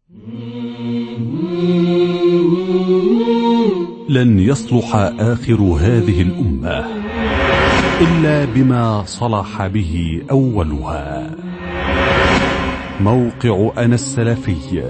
لن يصلح آخر هذه الأمة إلا بما صلح به أولها. موقع أنا السلفي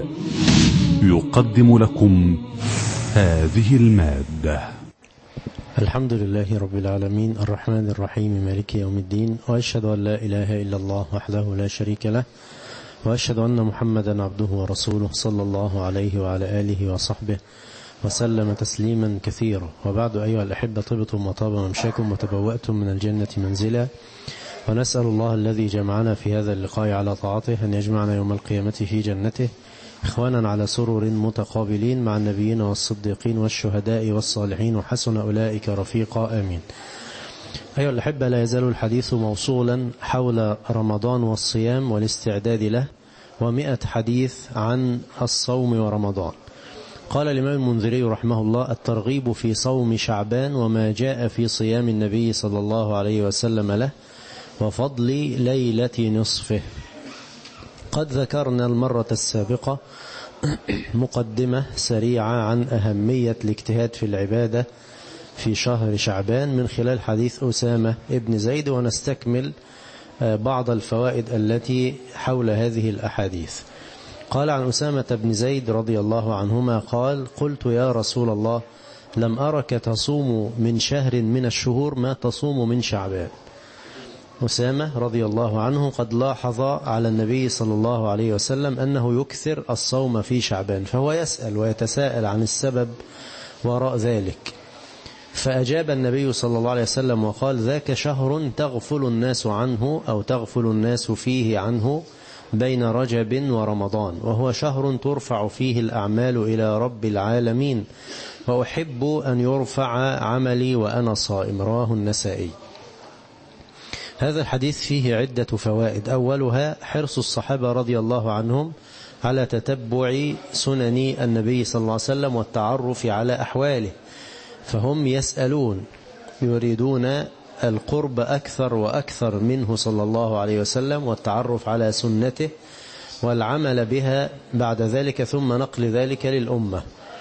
يقدم لكم هذه المادة. الحمد لله رب العالمين الرحمن الرحيم مالك يوم الدين، وأشهد أن لا إله إلا الله وحده لا شريك له، وأشهد أن محمدا عبده ورسوله صلى الله عليه وعلى آله وصحبه وسلم تسليما كثيرا. وبعد، أيها الأحبة، طبتم وطاب ممشاكم وتبوأتم من الجنة منزلا، ونسأل الله الذي جمعنا في هذا اللقاء على طاعته أن يجمعنا يوم القيامة في جنته إخوانا على سرر متقابلين مع النبيين والصديقين والشهداء والصالحين، وحسن أولئك رفيقا، آمين. أيها الأحبة، لا يزال الحديث موصولا حول رمضان والصيام والاستعداد له، 100 حديث عن الصوم ورمضان. قال الإمام المنذري رحمه الله: الترغيب في صوم شعبان وما جاء في صيام النبي صلى الله عليه وسلم له وفضل ليلة نصفه. قد ذكرنا المرة السابقة مقدمة سريعة عن أهمية الاجتهاد في العبادة في شهر شعبان من خلال حديث أسامة ابن زيد، ونستكمل بعض الفوائد التي حول هذه الأحاديث. قال عن أسامة بن زيد رضي الله عنهما قال: قلت يا رسول الله، لم أرك تصوم من شهر من الشهور ما تصوم من شعبان. أسامة رضي الله عنه قد لاحظ على النبي صلى الله عليه وسلم أنه يكثر الصوم في شعبان، فهو يسأل ويتساءل عن السبب وراء ذلك، فأجاب النبي صلى الله عليه وسلم وقال: ذاك شهر تغفل الناس عنه أو تغفل الناس فيه عنه بين رجب ورمضان، وهو شهر ترفع فيه الأعمال إلى رب العالمين، وأحب أن يرفع عملي وأنا صائم. رواه النسائي. هذا الحديث فيه عدة فوائد. أولها حرص الصحابة رضي الله عنهم على تتبع سنن النبي صلى الله عليه وسلم والتعرف على أحواله، فهم يسألون يريدون القرب أكثر وأكثر منه صلى الله عليه وسلم، والتعرف على سنته والعمل بها بعد ذلك، ثم نقل ذلك للأمة.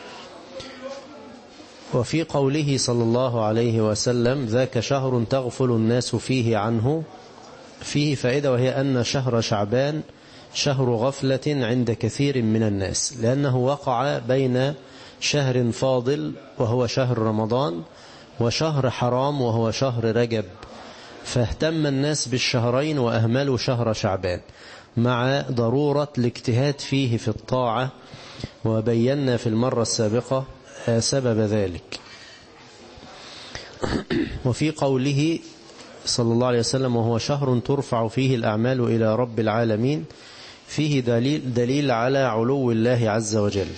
وفي قوله صلى الله عليه وسلم: ذاك شهر تغفل الناس فيه عنه، فيه فائدة، وهي أن شهر شعبان شهر غفلة عند كثير من الناس، لأنه وقع بين شهر فاضل وهو شهر رمضان وشهر حرام وهو شهر رجب، فاهتم الناس بالشهرين وأهملوا شهر شعبان، مع ضرورة الاجتهاد فيه في الطاعة، وبينا في المرة السابقة سبب ذلك. وفي قوله صلى الله عليه وسلم: وهو شهر ترفع فيه الأعمال إلى رب العالمين، فيه دليل على علو الله عز وجل.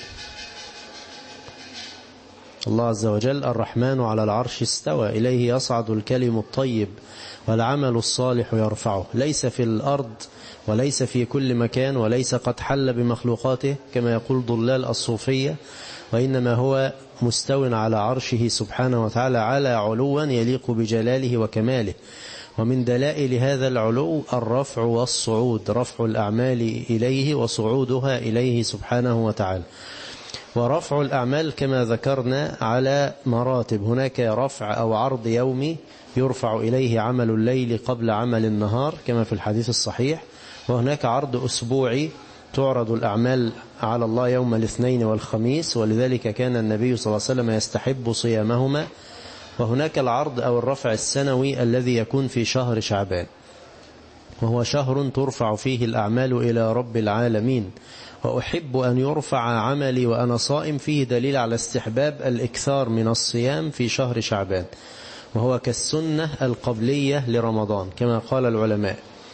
الله عز وجل: الرحمن على العرش استوى، إليه يصعد الكلم الطيب والعمل الصالح يرفعه. ليس في الأرض وليس في كل مكان، وليس قد حل بمخلوقاته كما يقول ضلال الصوفية، وإنما هو مستو على عرشه سبحانه وتعالى على علوا يليق بجلاله وكماله. ومن دلائل هذا العلو الرفع والصعود، رفع الأعمال إليه وصعودها إليه سبحانه وتعالى. ورفع الأعمال كما ذكرنا على مراتب، هناك رفع أو عرض يومي يرفع إليه عمل الليل قبل عمل النهار كما في الحديث الصحيح، وهناك عرض أسبوعي تعرض الأعمال على الله يوم الاثنين والخميس، ولذلك كان النبي صلى الله عليه وسلم يستحب صيامهما. وهناك العرض أو الرفع السنوي الذي يكون في شهر شعبان، وهو شهر ترفع فيه الأعمال إلى رب العالمين، وأحب أن يرفع عملي وأنا صائم، فيه دليل على استحباب الإكثار من الصيام في شهر شعبان، وهو كالسنة القبلية لرمضان كما قال العلماء.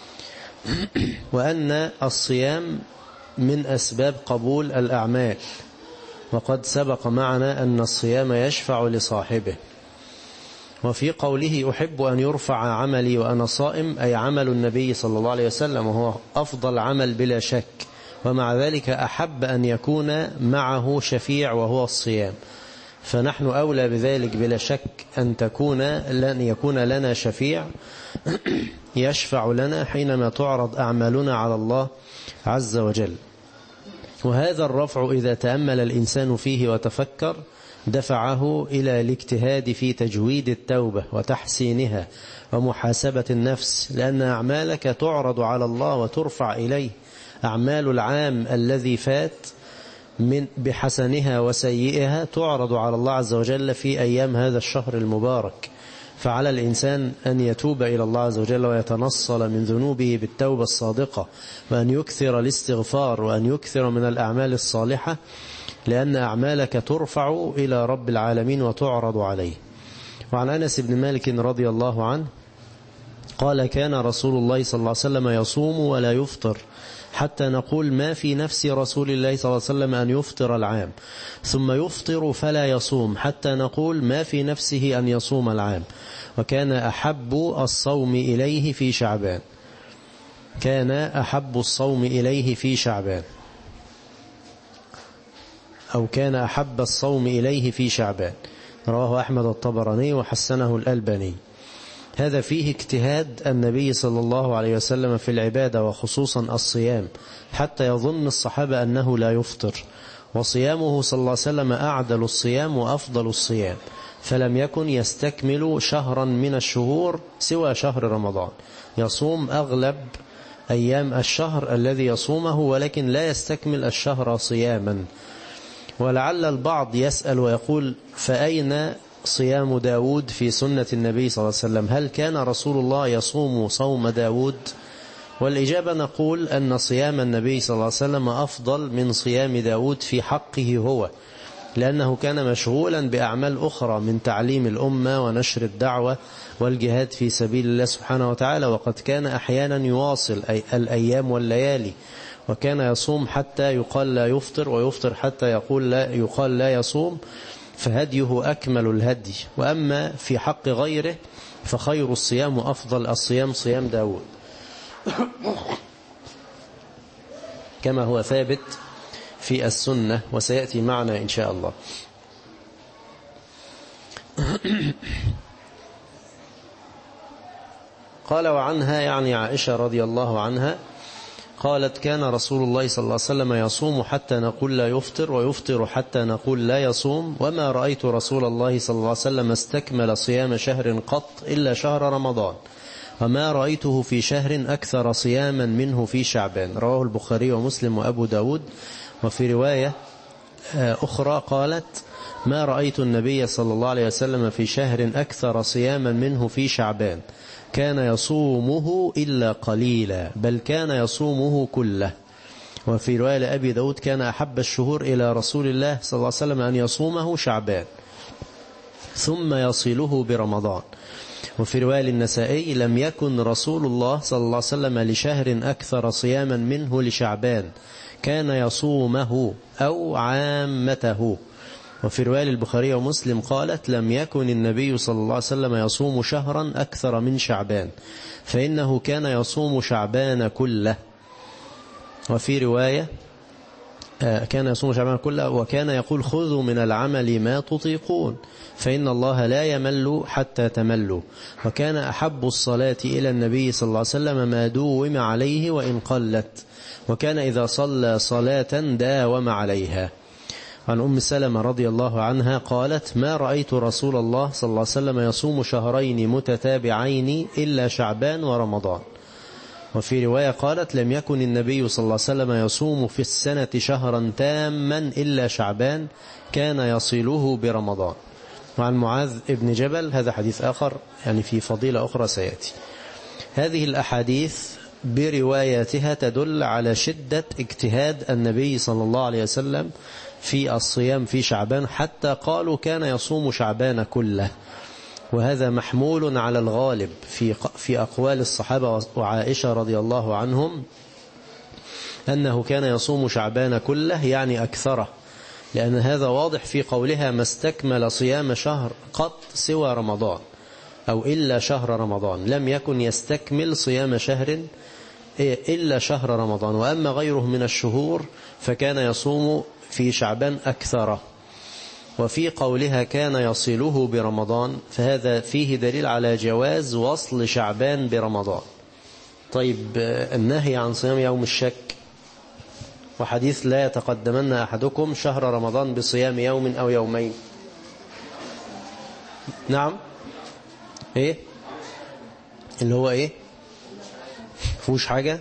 وأن الصيام من أسباب قبول الأعمال، وقد سبق معنا أن الصيام يشفع لصاحبه. وفي قوله: أحب أن يرفع عملي وأنا صائم، أي عمل النبي صلى الله عليه وسلم، وهو أفضل عمل بلا شك، ومع ذلك أحب أن يكون معه شفيع وهو الصيام، فنحن أولى بذلك بلا شك أن يكون لنا شفيع يشفع لنا حينما تعرض أعمالنا على الله عز وجل. وهذا الرفع إذا تأمل الإنسان فيه وتفكر دفعه إلى الاجتهاد في تجويد التوبة وتحسينها ومحاسبة النفس، لأن أعمالك تعرض على الله وترفع إليه. أعمال العام الذي فات من بحسنها وسيئها تعرض على الله عز وجل في أيام هذا الشهر المبارك، فعلى الإنسان أن يتوب إلى الله عز وجل ويتنصل من ذنوبه بالتوبة الصادقة، وأن يكثر الاستغفار، وأن يكثر من الأعمال الصالحة، لأن أعمالك ترفع إلى رب العالمين وتعرض عليه. وعن أنس بن مالك رضي الله عنه قال: كان رسول الله صلى الله عليه وسلم يصوم ولا يفطر حتى نقول ما في نفس رسول الله صلى الله عليه وسلم أن يفطر العام، ثم يفطر فلا يصوم حتى نقول ما في نفسه أن يصوم العام. وكان أحب الصوم إليه في شعبان، كان أحب الصوم إليه في شعبان، أو كان أحب الصوم إليه في شعبان. رواه أحمد الطبراني وحسنه الألباني. هذا فيه اجتهاد النبي صلى الله عليه وسلم في العبادة، وخصوصا الصيام، حتى يظن الصحابة أنه لا يفطر. وصيامه صلى الله عليه وسلم أعدل الصيام وأفضل الصيام، فلم يكن يستكمل شهرا من الشهور سوى شهر رمضان، يصوم أغلب أيام الشهر الذي يصومه، ولكن لا يستكمل الشهر صياما. ولعل البعض يسأل ويقول: فأين صيام داود في سنة النبي صلى الله عليه وسلم؟ هل كان رسول الله يصوم صوم داود؟ والإجابة نقول أن صيام النبي صلى الله عليه وسلم أفضل من صيام داود في حقه هو، لأنه كان مشغولا بأعمال أخرى من تعليم الأمة ونشر الدعوة والجهاد في سبيل الله سبحانه وتعالى، وقد كان أحيانا يواصل الأيام والليالي، وكان يصوم حتى يقال لا يفطر، ويفطر حتى يقال لا يصوم، فهديه أكمل الهدي. وأما في حق غيره فخير الصيام وأفضل الصيام صيام داود، كما هو ثابت في السنة، وسيأتي معنا إن شاء الله. قال: وعنها، يعني عائشة رضي الله عنها، قالت: كان رسول الله صلى الله عليه وسلم يصوم حتى نقول لا يفطر، ويفطر حتى نقول لا يصوم، وما رأيت رسول الله صلى الله عليه وسلم استكمل صيام شهر قط إلا شهر رمضان، وما رأيته في شهر أكثر صياما منه في شعبان. رواه البخاري ومسلم وأبو داود. وفي رواية أخرى قالت: ما رأيت النبي صلى الله عليه وسلم في شهر أكثر صياما منه في شعبان، كان يصومه إلا قليلا، بل كان يصومه كله. وفي رواية لأبي داود: كان أحب الشهور إلى رسول الله صلى الله عليه وسلم أن يصومه شعبان ثم يصله برمضان. وفي رواية للنسائي: لم يكن رسول الله صلى الله عليه وسلم لشهر أكثر صياما منه لشعبان، كان يصومه أو عامته. وفي رواية البخاري ومسلم قالت: لم يكن النبي صلى الله عليه وسلم يصوم شهرا أكثر من شعبان، فإنه كان يصوم شعبان كله. وفي رواية كان يصوم شعبان كله، وكان يقول: خذوا من العمل ما تطيقون، فإن الله لا يمل حتى تملوا. وكان أحب الصلاة إلى النبي صلى الله عليه وسلم ما دوم عليه وإن قلت، وكان إذا صلى صلاة داوم عليها. عن أم سلمة رضي الله عنها قالت: ما رأيت رسول الله صلى الله عليه وسلم يصوم شهرين متتابعين إلا شعبان ورمضان. وفي رواية قالت: لم يكن النبي صلى الله عليه وسلم يصوم في السنة شهرا تاما إلا شعبان، كان يصله برمضان. وعن معاذ ابن جبل، هذا حديث آخر يعني في فضيلة أخرى سيأتي. هذه الأحاديث برواياتها تدل على شدة اجتهاد النبي صلى الله عليه وسلم في الصيام في شعبان، حتى قالوا كان يصوم شعبان كله. وهذا محمول على الغالب في أقوال الصحابة وعائشة رضي الله عنهم، أنه كان يصوم شعبان كله، يعني أكثره، لأن هذا واضح في قولها: ما استكمل صيام شهر قط سوى رمضان، أو إلا شهر رمضان، لم يكن يستكمل صيام شهر إلا شهر رمضان. وأما غيره من الشهور فكان يصوم في شعبان أكثره. وفي قولها كان يصله برمضان، فهذا فيه دليل على جواز وصل شعبان برمضان. طيب، النهي عن صيام يوم الشك وحديث لا يتقدمن أحدكم شهر رمضان بصيام يوم أو يومين. نعم، ايه اللي هو ايه؟ فوش حاجة.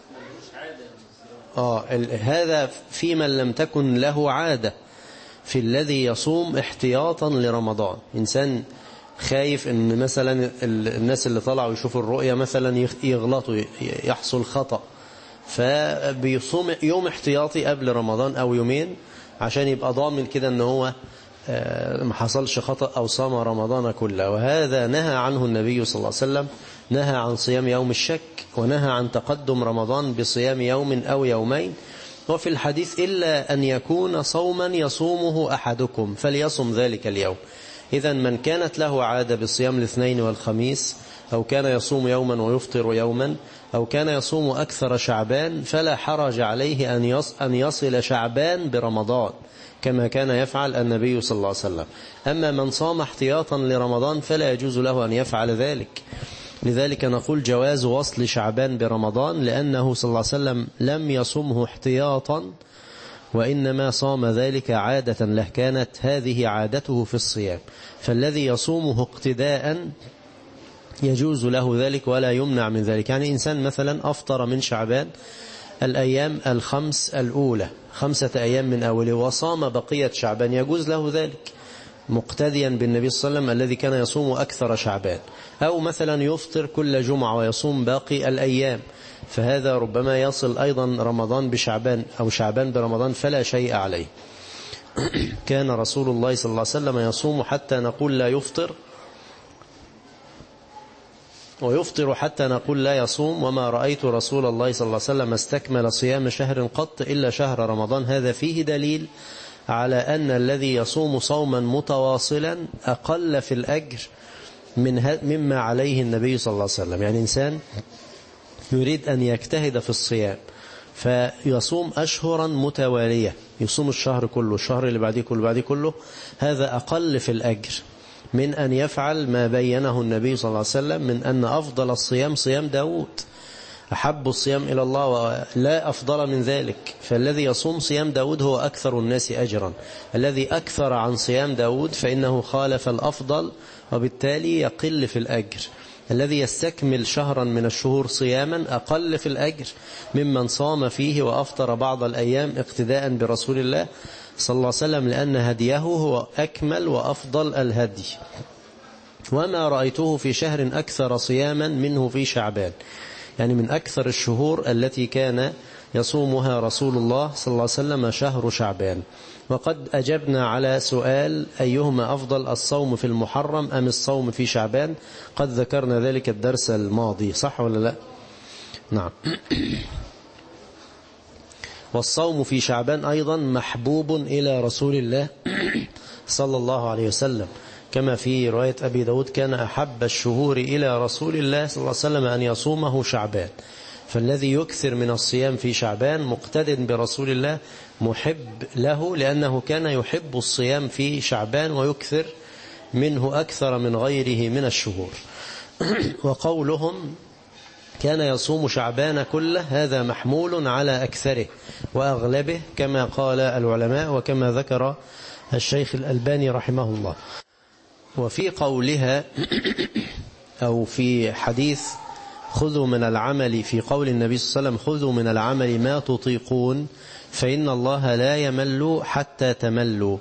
هذا في من لم تكن له عادة، في الذي يصوم احتياطا لرمضان. إنسان خايف ان مثلا الناس اللي طلعوا يشوفوا الرؤية مثلا يغلطوا، يحصل خطأ، فبيصوم يوم احتياطي قبل رمضان او يومين عشان يبقى ضامن كده ان هو ما حصلش خطأ او صام رمضان كله. وهذا نهى عنه النبي صلى الله عليه وسلم، نهى عن صيام يوم الشك، ونهى عن تقدم رمضان بصيام يوم او يومين. وفي الحديث إلا أن يكون صوما يصومه أحدكم فليصم ذلك اليوم. إذا من كانت له عادة بصيام الاثنين والخميس، أو كان يصوم يوما ويفطر يوما، أو كان يصوم أكثر شعبان، فلا حرج عليه أن يصل شعبان برمضان كما كان يفعل النبي صلى الله عليه وسلم. أما من صام احتياطا لرمضان فلا يجوز له أن يفعل ذلك. لذلك نقول جواز وصل شعبان برمضان، لأنه صلى الله عليه وسلم لم يصمه احتياطا، وإنما صام ذلك عادة له، كانت هذه عادته في الصيام. فالذي يصومه اقتداء يجوز له ذلك ولا يمنع من ذلك. يعني إنسان مثلا أفطر من شعبان الأيام الخمس الأولى، 5 أيام من أوله، وصام بقية شعبان، يجوز له ذلك مقتديا بالنبي صلى الله عليه وسلم الذي كان يصوم أكثر شعبان. أو مثلا يفطر كل جمعة ويصوم باقي الأيام، فهذا ربما يصل أيضا رمضان بشعبان أو شعبان برمضان فلا شيء عليه. كان رسول الله صلى الله عليه وسلم يصوم حتى نقول لا يفطر، ويفطر حتى نقول لا يصوم. وما رأيت رسول الله صلى الله عليه وسلم استكمل صيام شهر قط إلا شهر رمضان. هذا فيه دليل على أن الذي يصوم صوما متواصلا أقل في الأجر مما عليه النبي صلى الله عليه وسلم. يعني إنسان يريد أن يجتهد في الصيام فيصوم أشهرا متوالية، يصوم الشهر كله، الشهر اللي بعديه كله، بعديه كله، هذا أقل في الأجر من أن يفعل ما بينه النبي صلى الله عليه وسلم من أن أفضل الصيام صيام داود، أحب الصيام إلى الله ولا أفضل من ذلك. فالذي يصوم صيام داود هو أكثر الناس أجرا. الذي أكثر عن صيام داود فإنه خالف الأفضل وبالتالي يقل في الأجر. الذي يستكمل شهرا من الشهور صياما أقل في الأجر ممن صام فيه وأفطر بعض الأيام اقتداء برسول الله صلى الله عليه وسلم، لأن هديه هو أكمل وأفضل الهدي. وما رأيته في شهر أكثر صياما منه في شعبان، يعني من أكثر الشهور التي كان يصومها رسول الله صلى الله عليه وسلم شهر شعبان. وقد أجبنا على سؤال أيهما أفضل، الصوم في المحرم أم الصوم في شعبان؟ قد ذكرنا ذلك الدرس الماضي، صح ولا لا؟ نعم. والصوم في شعبان أيضا محبوب إلى رسول الله صلى الله عليه وسلم، كما في رواية أبي داود كان أحب الشهور إلى رسول الله صلى الله عليه وسلم أن يصومه شعبان. فالذي يكثر من الصيام في شعبان مقتد برسول الله محب له، لأنه كان يحب الصيام في شعبان ويكثر منه أكثر من غيره من الشهور. وقولهم كان يصوم شعبان كله هذا محمول على أكثره وأغلبه كما قال العلماء وكما ذكر الشيخ الألباني رحمه الله. وفي قولها أو في حديث خذوا من العمل، في قول النبي صلى الله عليه وسلم خذوا من العمل ما تطيقون فإن الله لا يمل حتى تملوا،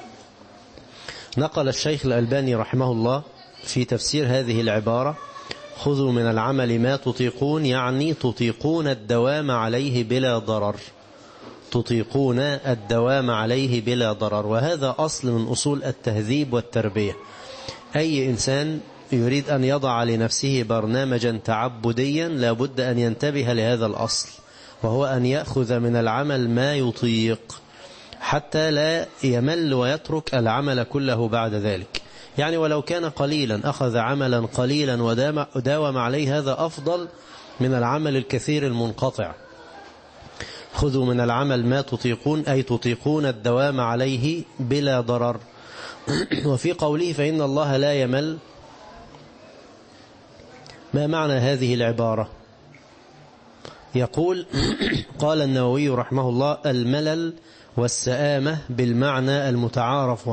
نقل الشيخ الألباني رحمه الله في تفسير هذه العبارة خذوا من العمل ما تطيقون، يعني تطيقون الدوام عليه بلا ضرر، تطيقون الدوام عليه بلا ضرر. وهذا أصل من أصول التهذيب والتربية. أي إنسان يريد أن يضع لنفسه برنامجا تعبديا لابد أن ينتبه لهذا الأصل، وهو أن يأخذ من العمل ما يطيق حتى لا يمل ويترك العمل كله بعد ذلك. يعني ولو كان قليلا أخذ عملا قليلا وداوم عليه، هذا أفضل من العمل الكثير المنقطع. خذوا من العمل ما تطيقون أي تطيقون الدوام عليه بلا ضرر. وفي قوله فإن الله لا يمل، ما معنى هذه العبارة؟ يقول قال النووي رحمه الله: الملل والسآمة بالمعنى المتعارف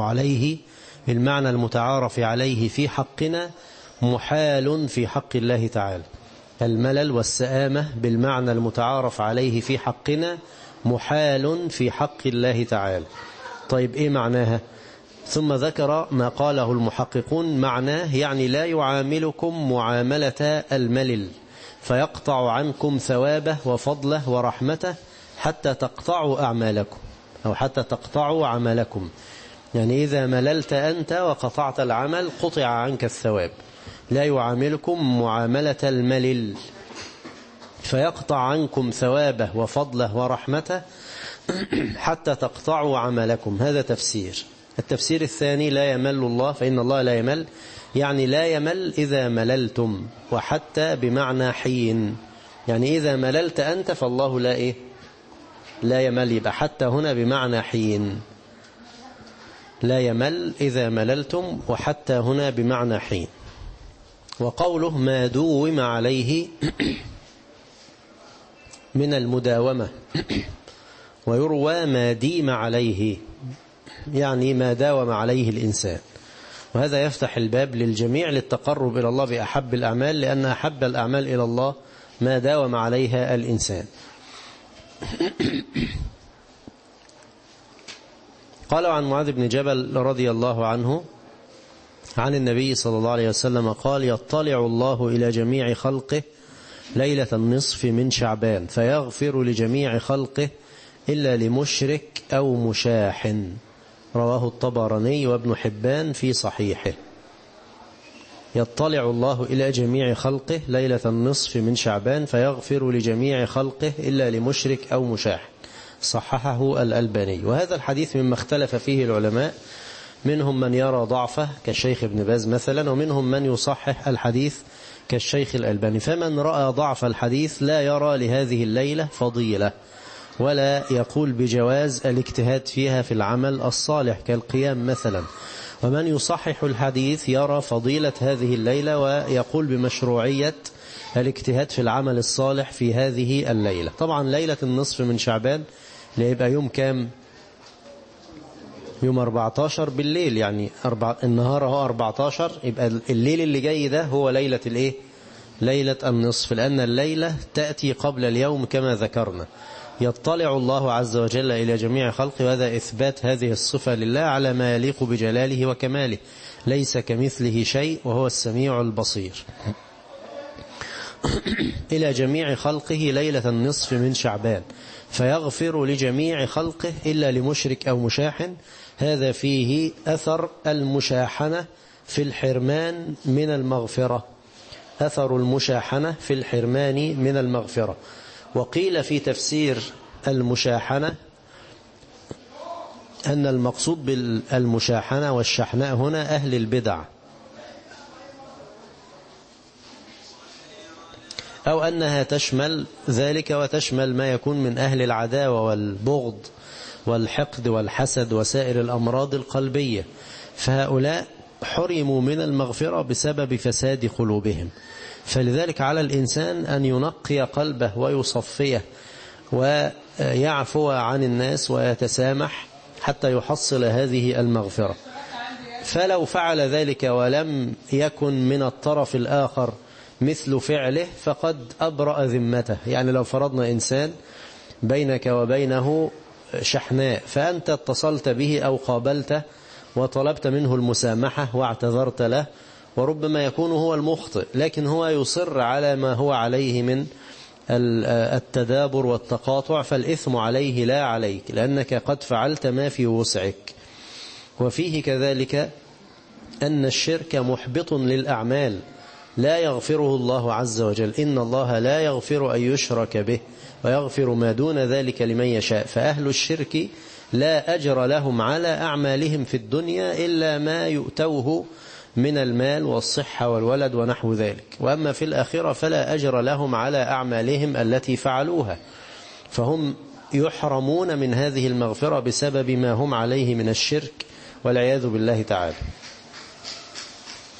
عليه في حقنا محال في حق الله تعالى. الملل والسآمة بالمعنى المتعارف عليه في حقنا محال في حق الله تعالى. طيب إيه معناها؟ ثم ذكر ما قاله المحققون معناه يعني لا يعاملكم معاملة الملل فيقطع عنكم ثوابه وفضله ورحمته حتى تقطعوا أعمالكم أو حتى تقطعوا عملكم. يعني إذا مللت أنت وقطعت العمل قطع عنك الثواب. لا يعاملكم معاملة الملل فيقطع عنكم ثوابه وفضله ورحمته حتى تقطعوا عملكم. هذا تفسير. التفسير الثاني: لا يمل الله، فإن الله لا يمل، يعني لا يمل إذا مللتم، وحتى بمعنى حين، يعني إذا مللت أنت فالله لا يمل. يبقى حتى هنا بمعنى حين، لا يمل إذا مللتم، وحتى هنا بمعنى حين. وقوله ما دوم عليه من المداومة، ويروى ما ديم عليه، يعني ما داوم عليه الإنسان. وهذا يفتح الباب للجميع للتقرب إلى الله بأحب الأعمال، لأن أحب الأعمال إلى الله ما داوم عليها الإنسان. قال عن معاذ بن جبل رضي الله عنه عن النبي صلى الله عليه وسلم قال: يطلع الله إلى جميع خلقه ليلة النصف من شعبان فيغفر لجميع خلقه إلا لمشرك أو مشاح. رواه الطبراني وابن حبان في صحيحه. يطلع الله إلى جميع خلقه ليلة النصف من شعبان فيغفر لجميع خلقه إلا لمشرك أو مشاح. صححه الألباني. وهذا الحديث مما اختلف فيه العلماء، منهم من يرى ضعفه كالشيخ ابن باز مثلا، ومنهم من يصحح الحديث كالشيخ الألباني. فمن رأى ضعف الحديث لا يرى لهذه الليلة فضيلة، ولا يقول بجواز الاجتهاد فيها في العمل الصالح كالقيام مثلا. ومن يصحح الحديث يرى فضيلة هذه الليلة ويقول بمشروعية الاجتهاد في العمل الصالح في هذه الليلة. طبعا ليلة النصف من شعبان اللي يبقى يوم كام؟ يوم 14 بالليل، يعني النهار هو 14، يبقى الليل اللي جاي ده هو ليلة ليلة النصف، لأن الليلة تأتي قبل اليوم كما ذكرنا. يطلع الله عز وجل إلى جميع خلقه، وهذا إثبات هذه الصفة لله على ما يليق بجلاله وكماله، ليس كمثله شيء وهو السميع البصير. إلى جميع خلقه ليلة النصف من شعبان فيغفر لجميع خلقه إلا لمشرك أو مشاح. هذا فيه أثر المشاحنة في الحرمان من المغفرة، أثر المشاحنة في الحرمان من المغفرة. وقيل في تفسير المشاحنة أن المقصود بالمشاحنة والشحناء هنا أهل البدع، أو أنها تشمل ذلك وتشمل ما يكون من أهل العداوة والبغض والحقد والحسد وسائر الأمراض القلبية، فهؤلاء حرموا من المغفرة بسبب فساد قلوبهم. فلذلك على الإنسان أن ينقي قلبه ويصفيه ويعفو عن الناس ويتسامح حتى يحصل هذه المغفرة. فلو فعل ذلك ولم يكن من الطرف الآخر مثل فعله فقد أبرأ ذمته. يعني لو فرضنا إنسان بينك وبينه شحناء، فأنت اتصلت به أو قابلته وطلبت منه المسامحة واعتذرت له، وربما يكون هو المخطئ لكن هو يصر على ما هو عليه من التدابر والتقاطع، فالإثم عليه لا عليك، لأنك قد فعلت ما في وسعك. وفيه كذلك أن الشرك محبط للأعمال لا يغفره الله عز وجل. إن الله لا يغفر أن يشرك به ويغفر ما دون ذلك لمن يشاء. فأهل الشرك لا أجر لهم على أعمالهم في الدنيا إلا ما يؤتوه من المال والصحة والولد ونحو ذلك، وأما في الآخرة فلا أجر لهم على أعمالهم التي فعلوها، فهم يحرمون من هذه المغفرة بسبب ما هم عليه من الشرك والعياذ بالله تعالى.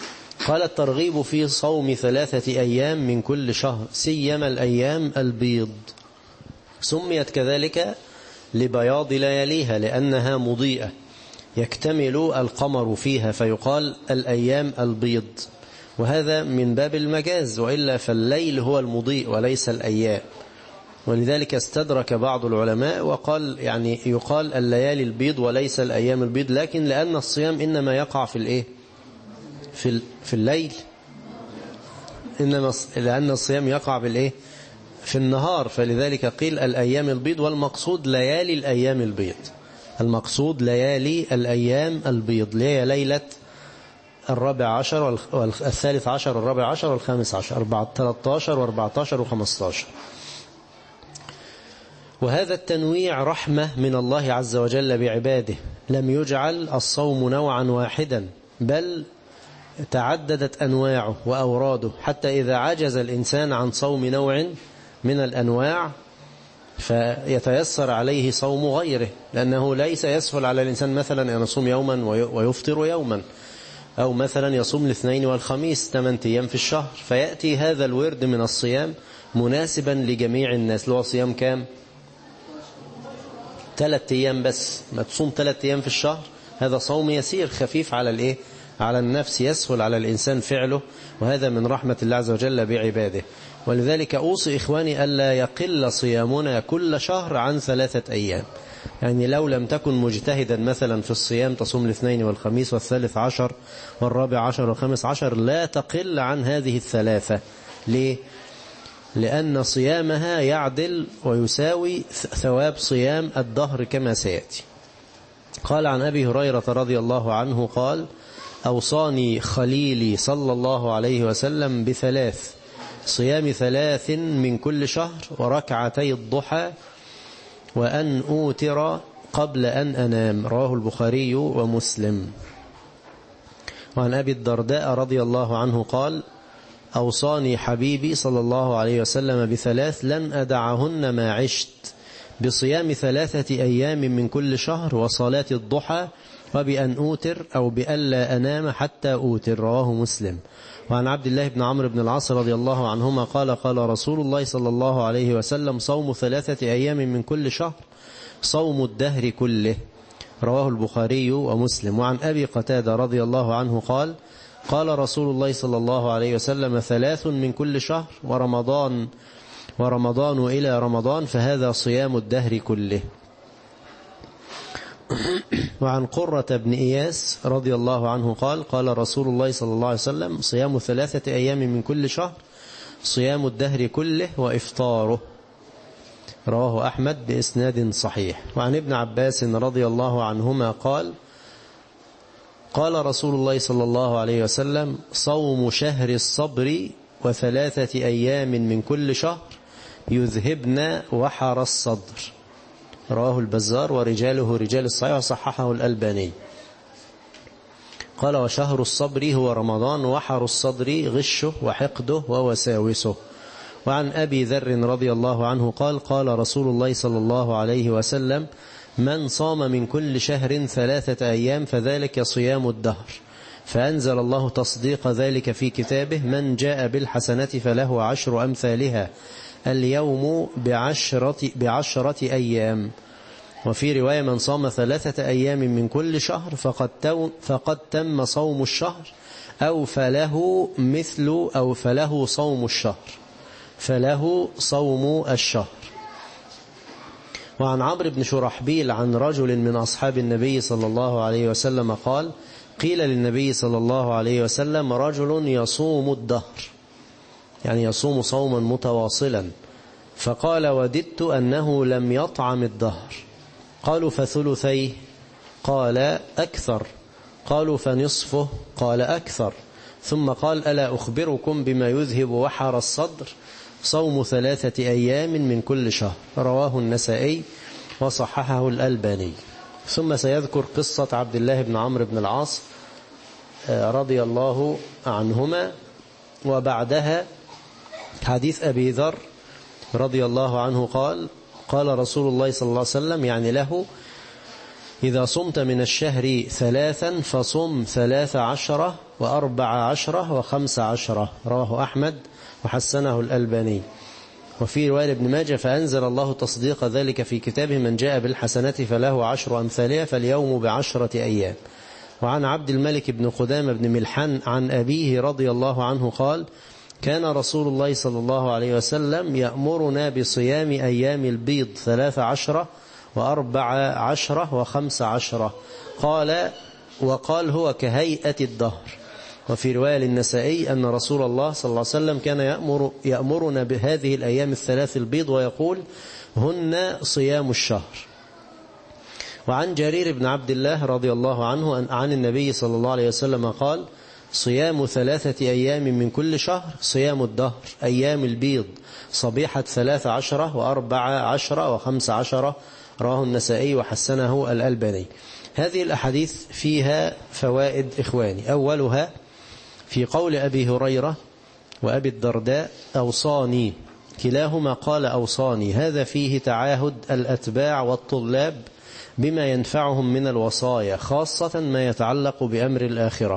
قال الترغيب في صوم 3 أيام من كل شهر سيما الأيام البيض، سميت كذلك لبياض لياليها لأنها مضيئة يكتمل القمر فيها فيقال الأيام البيض، وهذا من باب المجاز، وإلا فالليل هو المضيء وليس الأيام. ولذلك استدرك بعض العلماء وقال يعني يقال الليالي البيض وليس الأيام البيض، لكن لأن الصيام إنما يقع في الإيه؟ في الليل، إنما لأن الصيام يقع بالإيه؟ في النهار، فلذلك قيل الأيام البيض، والمقصود ليالي الأيام البيض، المقصود ليالي الأيام البيض، هي ليلة 14 والثالث عشر والرابع عشر والخامس عشر 13 و14 و15. وهذا التنويع رحمة من الله عز وجل بعباده، لم يجعل الصوم نوعا واحدا بل تعددت أنواعه وأوراده، حتى إذا عجز الإنسان عن صوم نوع من الأنواع فيتيسر عليه صوم غيره، لأنه ليس يسهل على الإنسان مثلا أن يصوم يوما ويفطر يوما، أو مثلا يصوم الاثنين والخميس 8 أيام في الشهر، فيأتي هذا الورد من الصيام مناسبا لجميع الناس. لو صيام كام؟ 3 أيام بس، ما تصوم 3 أيام في الشهر، هذا صوم يسير خفيف على الإيه؟ على النفس، يسهل على الإنسان فعله، وهذا من رحمة الله عز وجل بعباده. ولذلك أوصي إخواني ألا يقل صيامنا كل شهر عن 3 أيام، يعني لو لم تكن مجتهدا مثلا في الصيام تصوم الاثنين والخميس والثالث عشر والرابع عشر والخامس عشر، لا تقل عن هذه ال3. ليه؟ لأن صيامها يعدل ويساوي ثواب صيام الدهر كما سيأتي. قال عن أبي هريرة رضي الله عنه قال أوصاني خليلي صلى الله عليه وسلم ب3: صيام 3 من كل شهر، وركعتي الضحى، وأن أوتر قبل أن أنام. رواه البخاري ومسلم. وعن أبي الدرداء رضي الله عنه قال أوصاني حبيبي صلى الله عليه وسلم ب3 لن أدعهن ما عشت: بصيام 3 أيام من كل شهر، وصلاة الضحى، وبأن أوتر أو بألا أنام حتى أوتر. رواه مسلم. وعن عبد الله بن عمرو بن العاص رضي الله عنهما قال قال رسول الله صلى الله عليه وسلم صوم 3 أيام من كل شهر صوم الدهر كله. رواه البخاري ومسلم. وعن أبي قتادة رضي الله عنه قال قال رسول الله صلى الله عليه وسلم 3 من كل شهر، ورمضان إلى رمضان، فهذا صيام الدهر كله. وعن قرة بن إياس رضي الله عنه قال قال رسول الله صلى الله عليه وسلم صيام 3 أيام من كل شهر صيام الدهر كله وإفطاره. رواه أحمد بإسناد صحيح. وعن ابن عباس رضي الله عنهما قال قال رسول الله صلى الله عليه وسلم صوم شهر الصبر و3 أيام من كل شهر يذهبن وحر الصدر. رواه البزار ورجاله رجال الصحيح وصححه الألباني. قال وشهر الصبر هو رمضان، وحر الصدر غشه وحقده ووساوسه. وعن أبي ذر رضي الله عنه قال قال رسول الله صلى الله عليه وسلم من صام من كل شهر 3 أيام فذلك صيام الدهر، فأنزل الله تصديق ذلك في كتابه من جاء بالحسنة فله 10 أمثالها اليوم بعشرة أيام. وفي رواية من صام 3 أيام من كل شهر فقد تم صوم الشهر، أو فله صوم الشهر، فله صوم الشهر. وعن عمرو بن شرحبيل عن رجل من أصحاب النبي صلى الله عليه وسلم قال قيل للنبي صلى الله عليه وسلم رجل يصوم الدهر، يعني يصوم صوما متواصلا، فقال وددت أنه لم يطعم الدهر. قالوا فثلثيه؟ قال أكثر. قالوا فنصفه؟ قال أكثر. ثم قال ألا أخبركم بما يذهب وحر الصدر؟ صوم 3 أيام من كل شهر. رواه النسائي وصححه الألباني. ثم سيذكر قصة عبد الله بن عمرو بن العاص رضي الله عنهما، وبعدها حديث أبي ذر رضي الله عنه قال قال رسول الله صلى الله عليه وسلم، يعني له إذا صمت من الشهر 3 فصم 13 و14 و15. رواه أحمد وحسنه الألباني. وفي رواية ابن ماجه فأنزل الله تصديق ذلك في كتابه من جاء بالحسنة فله 10 أمثالها فاليوم ب10 أيام. وعن عبد الملك بن قدامة بن ملحان عن أبيه رضي الله عنه قال كان رسول الله صلى الله عليه وسلم يأمرنا بصيام أيام البيض 13 و14 و15. وقال هو كهيئة الدهر. وفي رواية للنسائي أن رسول الله صلى الله عليه وسلم كان يأمرنا بهذه الأيام الثلاث البيض ويقول هن صيام الشهر. وعن جرير بن عبد الله رضي الله عنه عن النبي صلى الله عليه وسلم قال صيام 3 أيام من كل شهر صيام الدهر أيام البيض صبيحة 13 و14 و15. رواه النسائي وحسنه الألباني. هذه الأحاديث فيها فوائد إخواني. أولها في قول أبي هريرة وأبي الدرداء أوصاني، كلاهما قال أوصاني، هذا فيه تعاهد الأتباع والطلاب بما ينفعهم من الوصايا خاصة ما يتعلق بأمر الآخرة.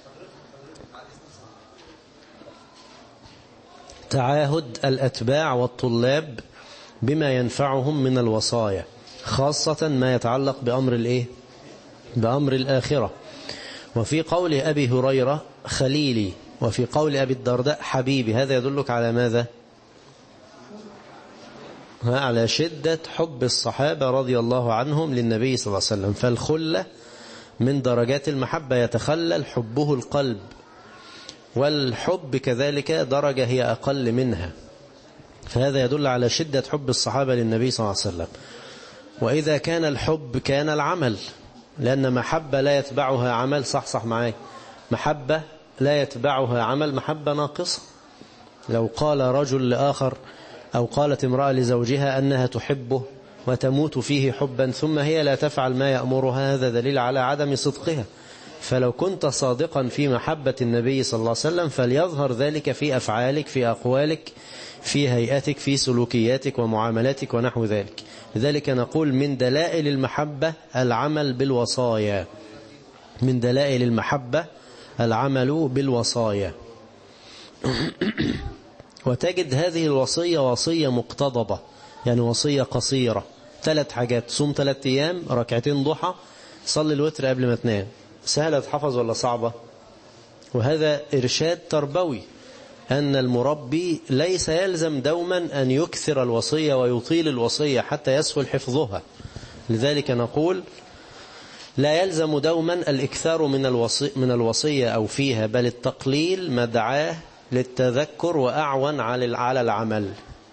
تعاهد الأتباع والطلاب بما ينفعهم من الوصايا خاصة ما يتعلق بأمر الإيه؟ بأمر الآخرة. وفي قول أبي هريرة خليلي، وفي قول أبي الدرداء حبيبي، هذا يدلك على ماذا؟ على شدة حب الصحابة رضي الله عنهم للنبي صلى الله عليه وسلم. فالخلة من درجات المحبة يتخلل حبه القلب، والحب كذلك درجة هي أقل منها، فهذا يدل على شدة حب الصحابة للنبي صلى الله عليه وسلم. وإذا كان الحب كان العمل، لأن محبة لا يتبعها عمل، صح معاي، محبة لا يتبعها عمل محبة ناقصة. لو قال رجل لآخر أو قالت امرأة لزوجها أنها تحبه وتموت فيه حبا ثم هي لا تفعل ما يأمرها، هذا دليل على عدم صدقها. فلو كنت صادقا في محبة النبي صلى الله عليه وسلم فليظهر ذلك في أفعالك، في أقوالك، في هيئتك، في سلوكياتك ومعاملاتك ونحو ذلك. لذلك نقول من دلائل المحبة العمل بالوصايا، من دلائل المحبة العمل بالوصايا. وتجد هذه الوصية وصية مقتضبة، يعني وصية قصيرة. 3 حاجات: صوم 3 أيام، 2 ركعتين ضحى، صلي الوتر قبل ما تنام. سهلة تحفظ ولا صعبة؟ وهذا إرشاد تربوي، أن المربي ليس يلزم دوما أن يكثر الوصية ويطيل الوصية حتى يسهل حفظها. لذلك نقول لا يلزم دوما الإكثار من الوصية أو فيها، بل التقليل مدعاه للتذكر وأعون على العمل.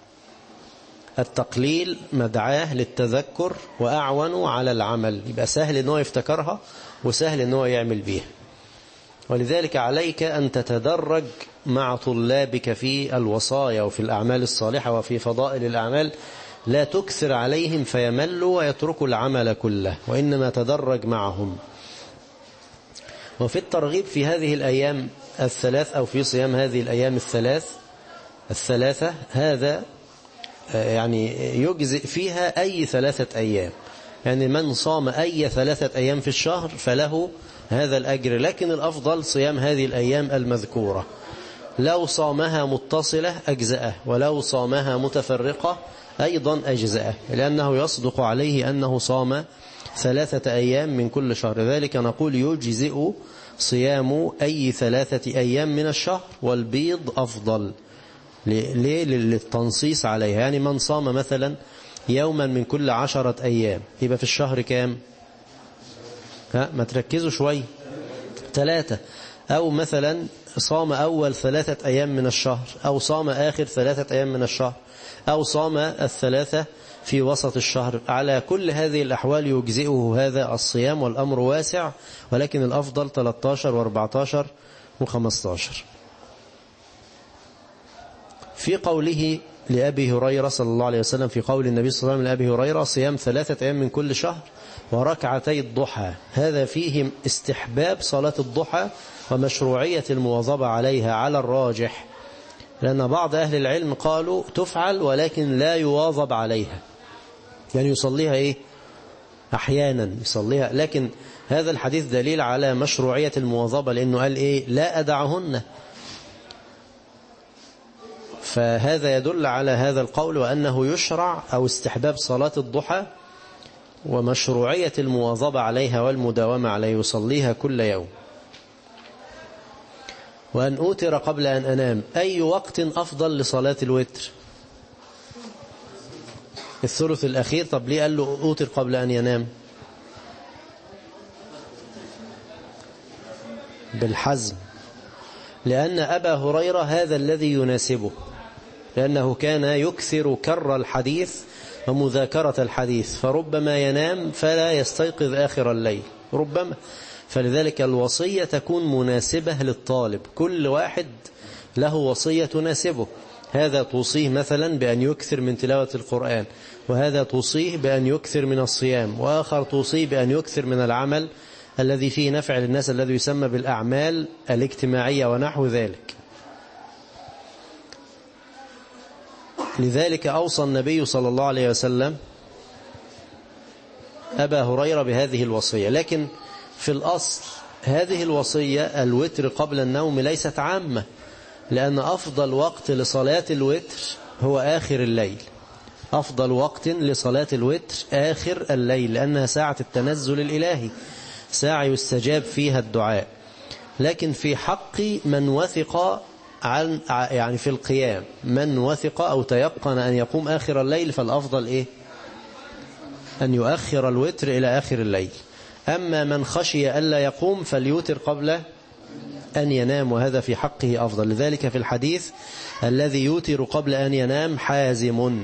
التقليل مدعاه للتذكر وأعون على العمل، يبقى سهل أنه يفتكرها وسهل أنه يعمل بيها. ولذلك عليك أن تتدرج مع طلابك في الوصايا وفي الأعمال الصالحة وفي فضائل الأعمال، لا تكثر عليهم فيملوا ويتركوا العمل كله، وإنما تدرج معهم. وفي الترغيب في هذه الأيام الثلاث أو في صيام هذه الأيام الثلاثة هذا يعني يجزئ فيها أي 3 أيام، يعني من صام أي 3 أيام في الشهر فله هذا الأجر، لكن الأفضل صيام هذه الأيام المذكورة. لو صامها متصلة أجزأه، ولو صامها متفرقة أيضا أجزأه، لأنه يصدق عليه أنه صام 3 أيام من كل شهر. ذلك نقول يجزئ صيام أي 3 أيام من الشهر، والبيض أفضل. ليه؟ للتنصيص عليها. يعني من صام مثلا يوما من كل 10 أيام يبقى في الشهر كام؟ ما تركزوا شوي، 3. أو مثلا صام أول 3 أيام من الشهر، أو صام آخر 3 أيام من الشهر، أو صام 3 في وسط الشهر. على كل هذه الأحوال يجزئه هذا الصيام، والأمر واسع، ولكن الأفضل 13 و14 و15. في قوله لأبي هريرة صلى الله عليه وسلم، في قول النبي صلى الله عليه وسلم لأبي هريرة صيام 3 أيام من كل شهر وركعتي الضحى، هذا فيه استحباب صلاة الضحى ومشروعية المواظبة عليها على الراجح، لأن بعض أهل العلم قالوا تفعل ولكن لا يواظب عليها، يعني يصليها أحيانا يصليها، لكن هذا الحديث دليل على مشروعية المواظبة، لأنه قال إيه؟ لا أدعهن. فهذا يدل على هذا القول، وأنه يشرع أو استحباب صلاة الضحى ومشروعية المواظبة عليها والمداومة عليها، يصليها كل يوم. وأن أوتر قبل أن أنام، أي وقت أفضل لصلاة الوتر؟ الثلث الأخير. طب ليه قال له أوتر قبل أن ينام؟ بالحزم، لأن أبا هريرة هذا الذي يناسبه، لأنه كان يكثر كر الحديث ومذاكرة الحديث، فربما ينام فلا يستيقظ آخر الليل ربما. فلذلك الوصية تكون مناسبة للطالب، كل واحد له وصية تناسبه. هذا توصيه مثلا بأن يكثر من تلاوة القرآن، وهذا توصيه بأن يكثر من الصيام، وآخر توصيه بأن يكثر من العمل الذي فيه نفع للناس، الذي يسمى بالأعمال الاجتماعية ونحو ذلك. لذلك أوصى النبي صلى الله عليه وسلم أبا هريرة بهذه الوصية. لكن في الأصل هذه الوصية الوتر قبل النوم ليست عامة، لأن أفضل وقت لصلاة الوتر هو آخر الليل. أفضل وقت لصلاة الوتر آخر الليل، لأنها ساعة التنزل الإلهي، ساعة يستجاب فيها الدعاء. لكن في حق من وثق يعني في القيام، من وثق أو تيقن أن يقوم آخر الليل، فالأفضل إيه؟ أن يؤخر الوتر إلى آخر الليل. أما من خشي ألا يقوم فليوتر قبل أن ينام، وهذا في حقه أفضل. لذلك في الحديث الذي يوتر قبل أن ينام حازم،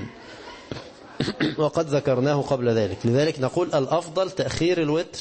وقد ذكرناه قبل ذلك. لذلك نقول الأفضل تأخير الوتر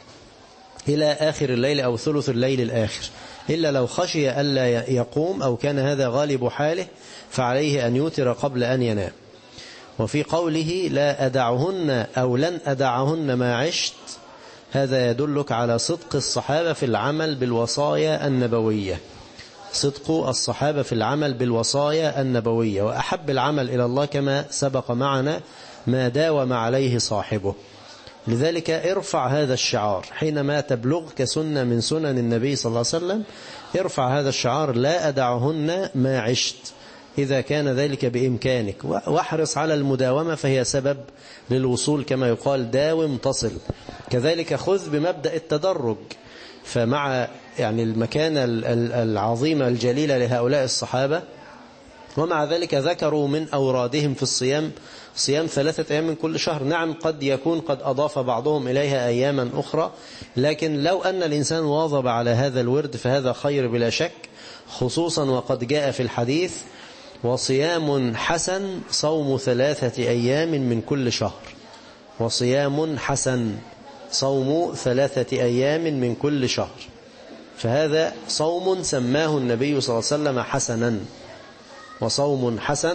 إلى آخر الليل أو ثلث الليل الآخر، إلا لو خشي ألا يقوم أو كان هذا غالب حاله فعليه أن يوتر قبل أن ينام. وفي قوله لا أدعهن أو لن أدعهن ما عشت، هذا يدلك على صدق الصحابة في العمل بالوصايا النبوية، صدق الصحابة في العمل بالوصايا النبوية. وأحب العمل إلى الله كما سبق معنا ما داوم عليه صاحبه. لذلك ارفع هذا الشعار حينما تبلغك سنة من سنن النبي صلى الله عليه وسلم، ارفع هذا الشعار لا أدعهن ما عشت، إذا كان ذلك بإمكانك، واحرص على المداومة فهي سبب للوصول، كما يقال داوم تصل. كذلك خذ بمبدأ التدرج. فمع يعني المكانة العظيمة الجليلة لهؤلاء الصحابة، ومع ذلك ذكروا من أورادهم في الصيام صيام 3 أيام من كل شهر. نعم قد يكون قد أضاف بعضهم إليها أياما أخرى، لكن لو أن الإنسان واظب على هذا الورد فهذا خير بلا شك، خصوصا وقد جاء في الحديث وصيام حسن صوم 3 أيام من كل شهر. وصيام حسن صوم 3 أيام من كل شهر، فهذا صوم سماه النبي صلى الله عليه وسلم حسنا. وصوم حسن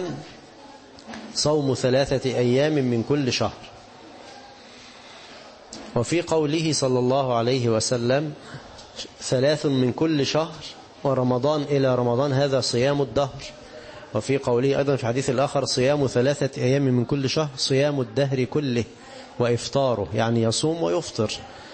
صوم 3 أيام من كل شهر. وفي قوله صلى الله عليه وسلم 3 من كل شهر ورمضان إلى رمضان، هذا صيام الدهر. وفي قوله أيضا في حديث الآخر صيام 3 أيام من كل شهر صيام الدهر كله وإفطاره، يعني يصوم ويفطر.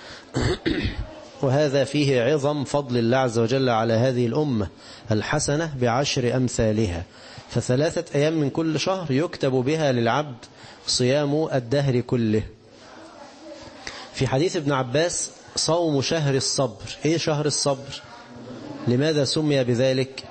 وهذا فيه عظم فضل الله عز وجل على هذه الأمة الحسنة ب10 أمثالها. ف3 أيام من كل شهر يكتب بها للعبد صيام الدهر كله. في حديث ابن عباس صوم شهر الصبر. إيه شهر الصبر؟ لماذا سمي بذلك؟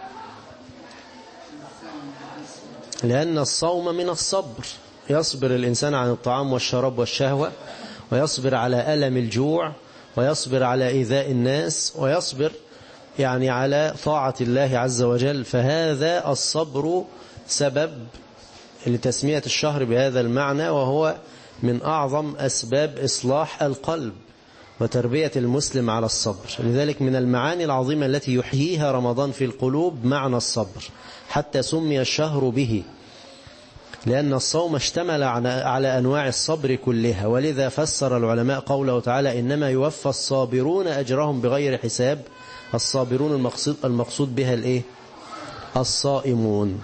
لأن الصوم من الصبر، يصبر الإنسان عن الطعام والشراب والشهوة، ويصبر على ألم الجوع، ويصبر على إيذاء الناس، ويصبر يعني على طاعة الله عز وجل. فهذا الصبر سبب لتسمية الشهر بهذا المعنى، وهو من أعظم أسباب إصلاح القلب وتربية المسلم على الصبر. لذلك من المعاني العظيمة التي يحييها رمضان في القلوب معنى الصبر، حتى سمي الشهر به، لأن الصوم اشتمل على أنواع الصبر كلها. ولذا فسر العلماء قوله تعالى إنما يوفى الصابرون أجرهم بغير حساب. الصابرون المقصود بها الإيه؟ الصائمون.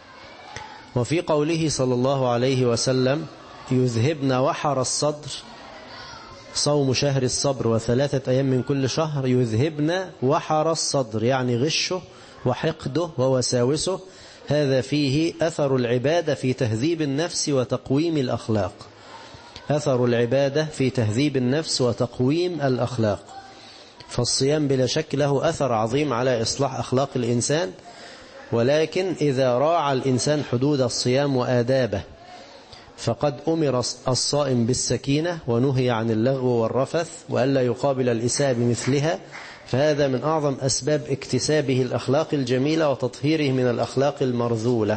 وفي قوله صلى الله عليه وسلم يذهبن وحر الصدر صوم شهر الصبر و3 أيام من كل شهر يذهبن وحر الصدر، يعني غشه وحقده ووساوسه. هذا فيه أثر العبادة في تهذيب النفس وتقويم الأخلاق. أثر العبادة في تهذيب النفس وتقويم الأخلاق. فالصيام بلا شك له أثر عظيم على إصلاح أخلاق الإنسان، ولكن إذا راعى الإنسان حدود الصيام وآدابه فقد أمر الصائم بالسكينة ونهي عن اللغو والرفث وألا يقابل الإساءة بمثلها، فهذا من أعظم أسباب اكتسابه الأخلاق الجميلة وتطهيره من الأخلاق المرذولة.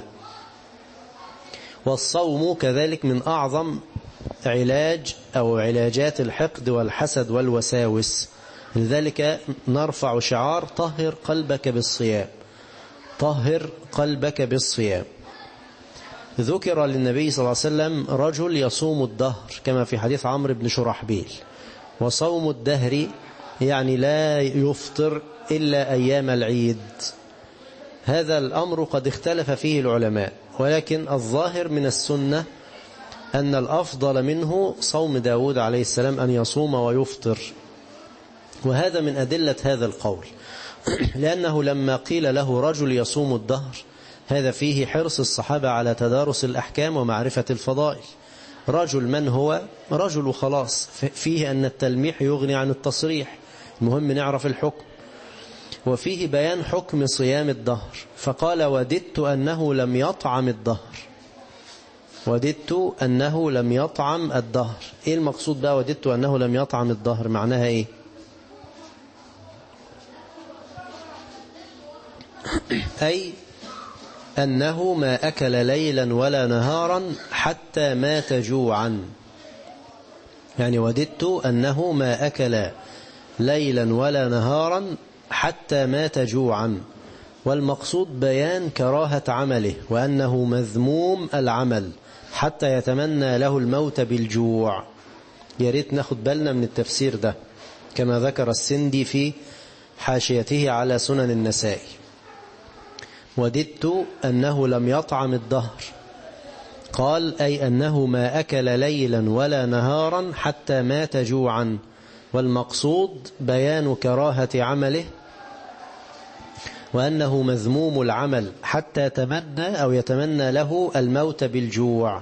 والصوم كذلك من أعظم علاج أو علاجات الحقد والحسد والوساوس. لذلك نرفع شعار طهر قلبك بالصيام، طهر قلبك بالصيام. ذكر للنبي صلى الله عليه وسلم رجل يصوم الدهر كما في حديث عمرو بن شرحبيل، وصوم الدهر يعني لا يفطر إلا أيام العيد. هذا الأمر قد اختلف فيه العلماء، ولكن الظاهر من السنة أن الأفضل منه صوم داود عليه السلام أن يصوم ويفطر، وهذا من أدلة هذا القول. لأنه لما قيل له رجل يصوم الدهر هذا فيه حرص الصحابة على تدارس الأحكام ومعرفة الفضائل. رجل من هو؟ رجل خلاص، فيه أن التلميح يغني عن التصريح، المهم نعرف الحكم. وفيه بيان حكم صيام الدهر، فقال وددت أنه لم يطعم الدهر. وددت أنه لم يطعم الدهر. إيه المقصود بقى وددت أنه لم يطعم الدهر؟ معناها إيه؟ أي أنه ما أكل ليلا ولا نهارا حتى مات جوعا. يعني وددت أنه ما أكل ليلا ولا نهارا حتى مات جوعا، والمقصود بيان كراهة عمله وأنه مذموم العمل حتى يتمنى له الموت بالجوع. يا ريت ناخد بالنا من التفسير ده كما ذكر السندي في حاشيته على سنن النسائي. وددت أنه لم يطعم الدهر، قال أي أنه ما أكل ليلا ولا نهارا حتى مات جوعا، والمقصود بيان كراهة عمله وأنه مذموم العمل حتى يتمنى أو يتمنى له الموت بالجوع،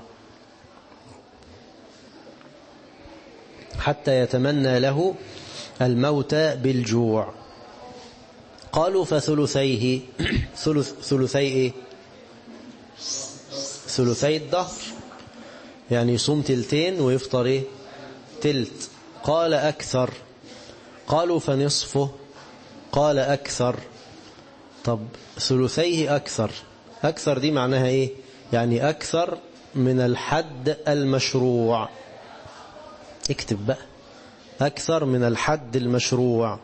حتى يتمنى له الموت بالجوع. قالوا فثلثيه، ثلثي ثلثي الدهر، يعني يصوم تلتين ويفطر ايه؟ تلت. قال أكثر. قالوا فنصفه. قال أكثر. طب ثلثيه أكثر، أكثر دي معناها ايه؟ يعني أكثر من الحد المشروع. اكتب بقى أكثر من الحد المشروع.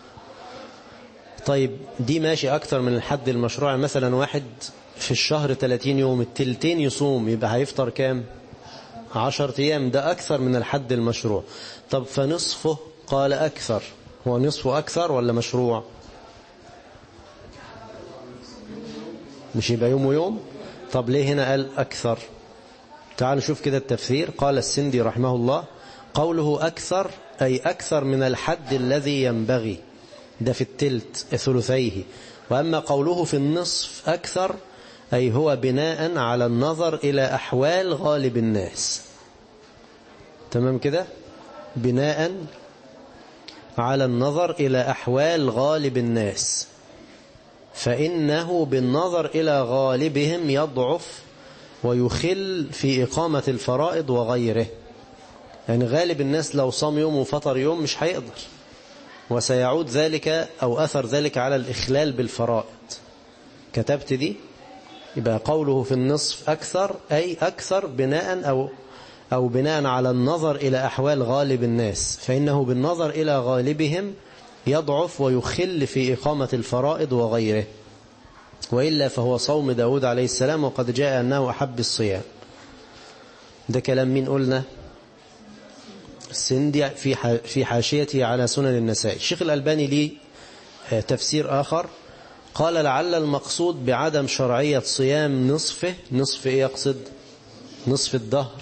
طيب دي ماشي أكثر من الحد المشروع، مثلا واحد في الشهر 30 يوم التلتين يصوم، يبقى هيفطر كام؟ 10 أيام، ده أكثر من الحد المشروع. طب فنصفه؟ قال أكثر. هو نصفه أكثر ولا مشروع؟ مش يبقى يوم ويوم؟ طب ليه هنا قال أكثر؟ تعالوا نشوف كده التفسير. قال السندي رحمه الله قوله أكثر أي أكثر من الحد الذي ينبغي، ده في التلت ثلثيه. وأما قوله في النصف أكثر أي هو بناء على النظر إلى أحوال غالب الناس. تمام كده؟ بناء على النظر إلى أحوال غالب الناس، فإنه بالنظر إلى غالبهم يضعف ويخل في إقامة الفرائض وغيره. يعني غالب الناس لو صام يوم وفطر يوم مش هيقدر، وسيعود ذلك أو أثر ذلك على الإخلال بالفرائض. كتبت دي؟ يبقى قوله في النصف أكثر أي أكثر بناء أو بناء على النظر إلى أحوال غالب الناس، فإنه بالنظر إلى غالبهم يضعف ويخل في إقامة الفرائض وغيره، وإلا فهو صوم داود عليه السلام، وقد جاء أنه أحب الصيام. ده كلام مين قلنا؟ السندي في حاشيته على سنن النسائي. الشيخ الألباني ليه تفسير آخر، قال لعل المقصود بعدم شرعية صيام نصفه، نصف إيه يقصد؟ نصف الدهر،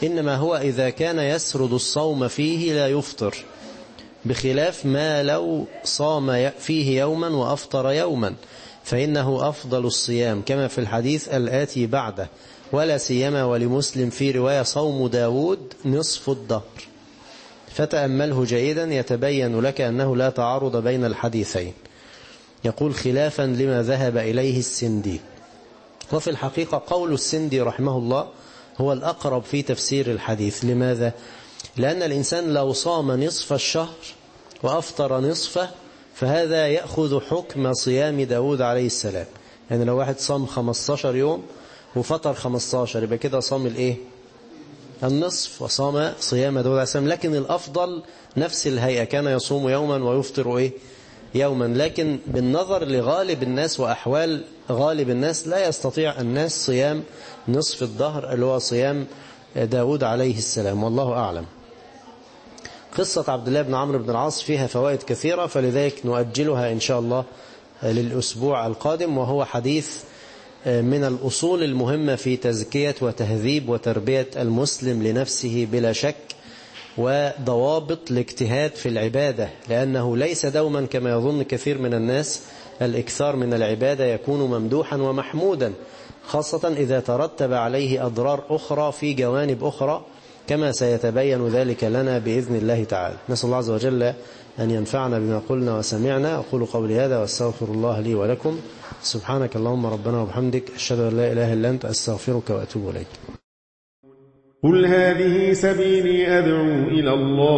إنما هو إذا كان يسرد الصوم فيه لا يفطر، بخلاف ما لو صام فيه يوما وأفطر يوما فإنه أفضل الصيام، كما في الحديث الآتي بعده: ولا سيما ولمسلم في رواية صوم داود نصف الدهر. فتأمله جيدا يتبين لك أنه لا تعارض بين الحديثين. يقول: خلافا لما ذهب إليه السندي. وفي الحقيقة قول السندي رحمه الله هو الأقرب في تفسير الحديث. لماذا؟ لأن الإنسان لو صام نصف الشهر وأفطر نصفه فهذا يأخذ حكم صيام داود عليه السلام. يعني لو واحد صام 15 يوم وفطر 15 يبقى كده صام الإيه؟ النصف، وصام صيام داود عليه السلام. لكن الأفضل نفس الهيئة، كان يصوم يوما ويفطر إيه؟ يوما. لكن بالنظر لغالب الناس وأحوال غالب الناس لا يستطيع الناس صيام نصف الدهر اللي هو صيام داود عليه السلام، والله أعلم. قصة عبد الله بن عمرو بن العاص فيها فوائد كثيرة، فلذلك نؤجلها إن شاء الله للأسبوع القادم، وهو حديث من الأصول المهمة في تزكية وتهذيب وتربية المسلم لنفسه بلا شك، وضوابط الاجتهاد في العبادة، لأنه ليس دوما كما يظن كثير من الناس الإكثار من العبادة يكون ممدوحا ومحمودا، خاصة إذا ترتب عليه أضرار أخرى في جوانب أخرى، كما سيتبين ذلك لنا بإذن الله تعالى. نسأل الله عز وجل أن ينفعنا بما قلنا وسمعنا. أقول قولي هذا وأستغفر الله لي ولكم. سبحانك اللهم ربنا وبحمدك، أشهد أن لا إله إلا أنت، أستغفرك وأتوب إليك. قل هذه سبيلي أدعو إلى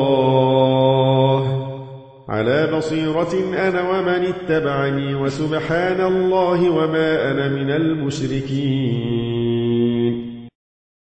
الله على بصيرة أنا ومن اتبعني، وسبحان الله وما أنا من المشركين.